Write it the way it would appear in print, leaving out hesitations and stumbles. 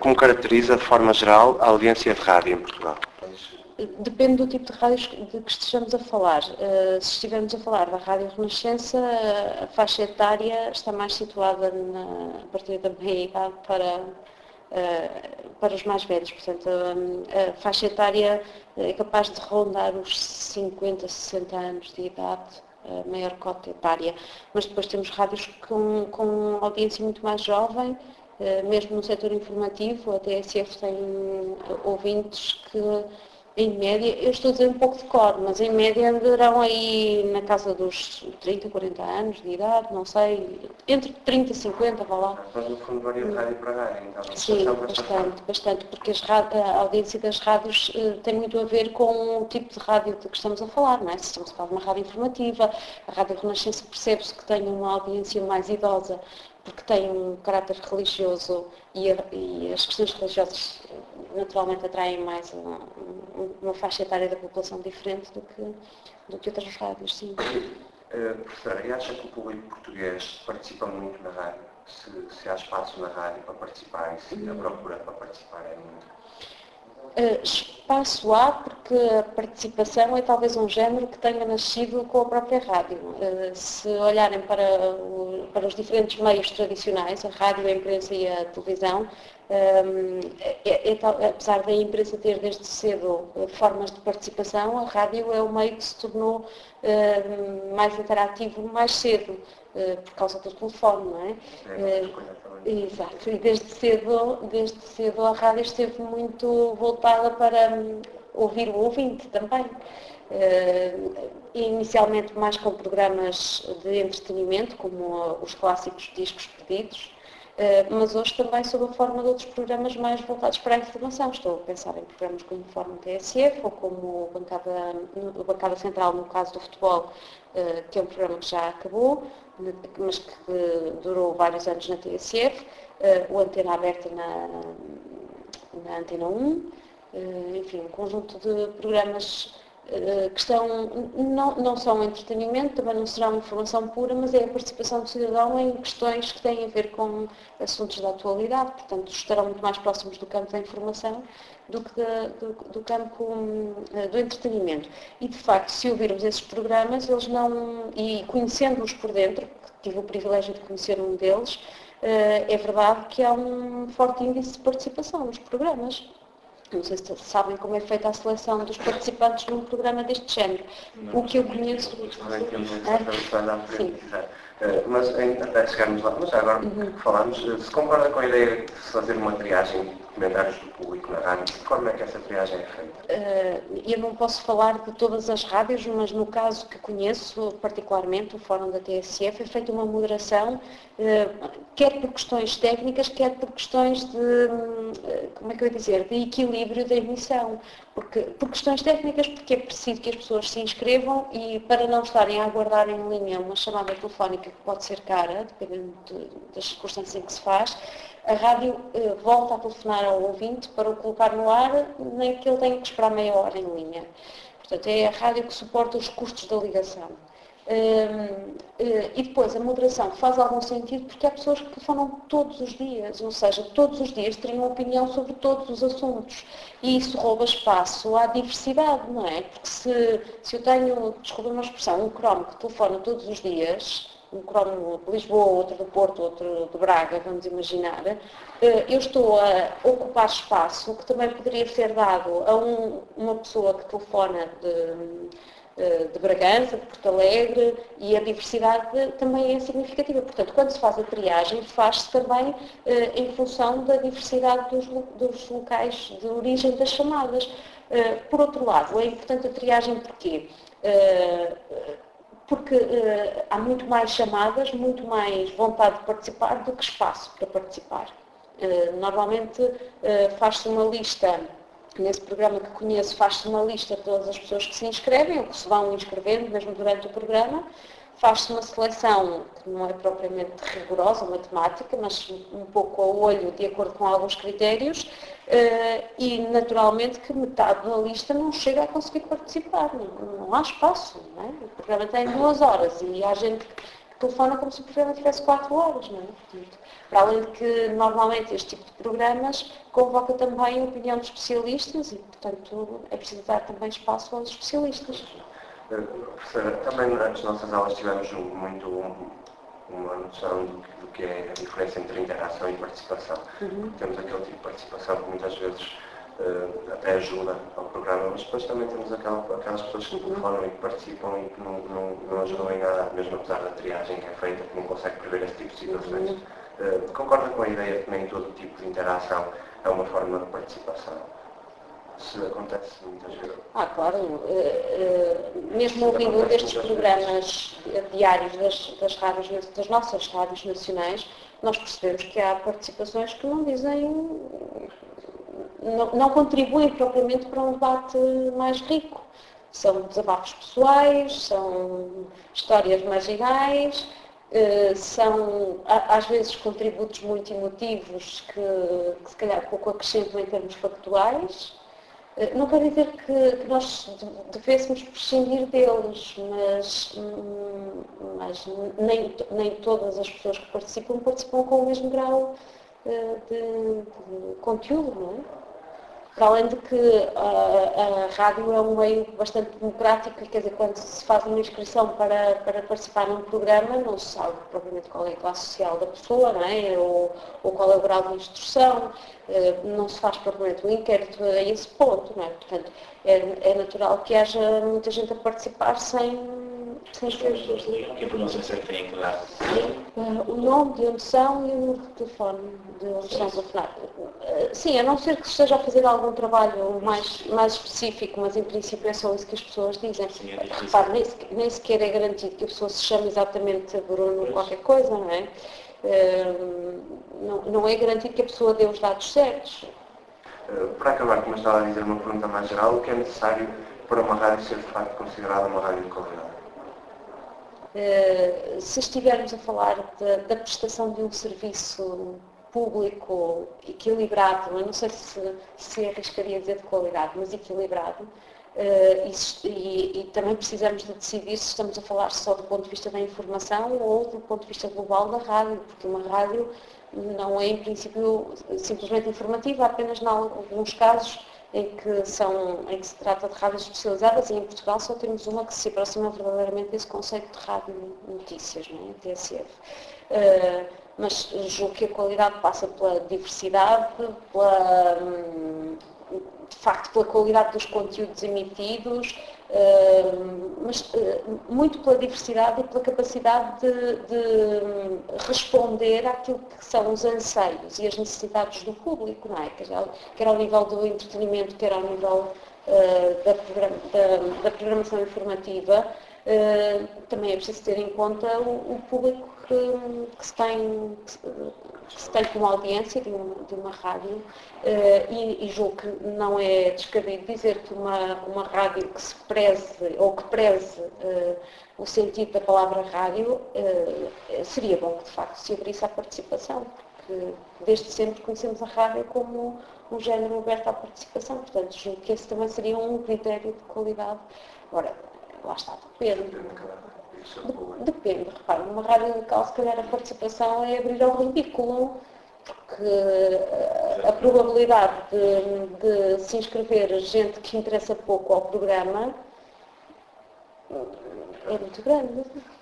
como caracteriza, de forma geral, a audiência de rádio em Portugal? Depende do tipo de rádios de que estejamos a falar. Se estivermos a falar da Rádio Renascença, a faixa etária está mais situada a partir da meia-idade para os mais velhos. Portanto, a faixa etária é capaz de rondar os 50, 60 anos de idade, a maior cota etária. Mas depois temos rádios com audiência muito mais jovem, mesmo no setor informativo. A TSF tem ouvintes que, em média, eu estou a dizer um pouco de cor, mas em média andarão aí na casa dos 30, 40 anos de idade, não sei, entre 30 e 50, vá lá. Mas no fundo varia de rádio para rádio, então. Sim, bastante, porque a audiência das rádios tem muito a ver com o tipo de rádio de que estamos a falar, não é? Se estamos a falar de uma rádio informativa, a Rádio Renascença percebe-se que tem uma audiência mais idosa, porque tem um caráter religioso e as questões religiosas naturalmente atraem mais uma faixa etária da população diferente do que outras rádios, sim. Professora, e acha que o público português participa muito na rádio? Se há espaço na rádio para participar e se a procura para participar é muito? Espaço há, porque a participação é talvez um género que tenha nascido com a própria rádio. Se olharem para os diferentes meios tradicionais, a rádio, a imprensa e a televisão, apesar da imprensa ter desde cedo formas de participação, a rádio é o meio que se tornou mais interativo mais cedo, por causa do telefone, não é? Exato, e desde cedo a rádio esteve muito voltada para ouvir o ouvinte também. Inicialmente mais com programas de entretenimento, como os clássicos discos perdidos, mas hoje também sob a forma de outros programas mais voltados para a informação. Estou a pensar em programas como o Fórum TSF ou como a Bancada Central, no caso do futebol, que é um programa que já acabou, mas que durou vários anos na TSF, o Antena Aberta na Antena 1, enfim, um conjunto de programas que não são entretenimento, também não serão informação pura, mas é a participação do cidadão em questões que têm a ver com assuntos da atualidade, portanto estarão muito mais próximos do campo da informação do que do campo do entretenimento. E de facto, se ouvirmos esses programas, eles não, e conhecendo-os por dentro, tive o privilégio de conhecer um deles, é verdade que há um forte índice de participação nos programas. Não sei se sabem como é feita a seleção dos participantes num programa deste género. Não, o que eu conheço... Sim. Mas até chegarmos lá, mas agora que falamos, se concorda com a ideia de fazer uma triagem de comentários do público na rádio, de que forma é que essa triagem é feita? Eu não posso falar de todas as rádios, mas no caso que conheço particularmente, o Fórum da TSF, é feita uma moderação, quer por questões técnicas, quer por questões de, como é que eu ia dizer, de equilíbrio da emissão. Por questões técnicas, porque é preciso que as pessoas se inscrevam e para não estarem a aguardar em linha uma chamada telefónica que pode ser cara, dependendo das circunstâncias em que se faz, a rádio volta a telefonar ao ouvinte para o colocar no ar, nem que ele tenha que esperar meia hora em linha. Portanto, é a rádio que suporta os custos da ligação. E depois a moderação faz algum sentido porque há pessoas que telefonam todos os dias, ou seja, todos os dias teriam opinião sobre todos os assuntos e isso rouba espaço à diversidade, não é? Porque se eu tenho, desculpa uma expressão, um cromo que telefona todos os dias, um cromo de Lisboa, outro do Porto, outro de Braga, vamos imaginar, eu estou a ocupar espaço que também poderia ser dado a uma pessoa que telefona de Bragança, de Porto Alegre, e a diversidade também é significativa. Portanto, quando se faz a triagem, faz-se também em função da diversidade dos locais de origem das chamadas. Por outro lado, é importante a triagem porquê? Porque há muito mais chamadas, muito mais vontade de participar do que espaço para participar. Normalmente faz-se uma lista. Nesse programa que conheço, faz-se uma lista de todas as pessoas que se inscrevem, ou que se vão inscrevendo, mesmo durante o programa. Faz-se uma seleção que não é propriamente rigorosa, matemática, mas um pouco a olho, de acordo com alguns critérios, e naturalmente que metade da lista não chega a conseguir participar, não há espaço. Não é? O programa tem 2 horas e há gente que telefona como se o programa tivesse 4 horas, não é? Portanto, para além de que, normalmente, este tipo de programas convoca também a opinião de especialistas e, portanto, é preciso dar também espaço aos especialistas. Professora, também nas nossas aulas tivemos muito uma noção do que é a diferença entre interação e participação. Temos aquele tipo de participação que muitas vezes até ajuda ao programa, mas depois também temos aquelas pessoas que telefonam e que participam e que não ajudam em nada, mesmo apesar da triagem que é feita, que não consegue prever esse tipo de situações. Concorda com a ideia de que nem todo tipo de interação é uma forma de participação? Se acontece muitas vezes. Claro. Mesmo ouvindo um destes programas diários das nossas rádios nacionais, nós percebemos que há participações que não dizem, não contribuem propriamente para um debate mais rico. São desabafos pessoais, são histórias marginais, são às vezes contributos muito emotivos que se calhar pouco acrescentam em termos factuais. Não quer dizer que nós devêssemos prescindir deles, mas nem todas as pessoas que participam com o mesmo grau de conteúdo, não é? Para além de que a rádio é um meio bastante democrático, quer dizer, quando se faz uma inscrição para participar num programa, não se sabe propriamente qual é a classe social da pessoa, não é? Ou qual é o grau de instrução, não se faz propriamente um inquérito a esse ponto, não é? Portanto, é natural que haja muita gente a participar sem que informações é que têm que dar? o nome, de onde são e o número de telefone de onde estão a telefonar. Sim, a não ser que esteja a fazer algum trabalho mais específico, mas em princípio é só isso que as pessoas dizem. Repare, nem sequer é garantido que a pessoa se chame exatamente Bruno qualquer coisa, não é? Não é garantido que a pessoa dê os dados certos. Para acabar, como eu estava a dizer, uma pergunta mais geral, o que é necessário para uma rádio ser de facto considerada uma rádio de qualidade? Se estivermos a falar da prestação de um serviço público equilibrado, eu não sei se arriscaria dizer de qualidade, mas equilibrado, e também precisamos de decidir se estamos a falar só do ponto de vista da informação ou do ponto de vista global da rádio, porque uma rádio não é, em princípio, simplesmente informativa, apenas em alguns casos em que se trata de rádios especializadas, e em Portugal só temos uma que se aproxima verdadeiramente desse conceito de rádio notícias, não é? TSF. Mas julgo que a qualidade passa pela diversidade, de facto pela qualidade dos conteúdos emitidos, mas muito pela diversidade e pela capacidade de responder àquilo que são os anseios e as necessidades do público, não é? Quer ao nível do entretenimento, quer ao nível da programação informativa. Também é preciso ter em conta o público que se tem como audiência de uma rádio, e julgo que não é descabido dizer que uma rádio que se preze ou que preze o sentido da palavra rádio, seria bom que de facto se abrisse à participação, porque desde sempre conhecemos a rádio como um género aberto à participação, portanto julgo que esse também seria um critério de qualidade. Agora, lá está, depende. Depende, repare, numa rádio local se calhar a participação é abrir ao ridículo, porque a probabilidade de se inscrever gente que interessa pouco ao programa é muito grande.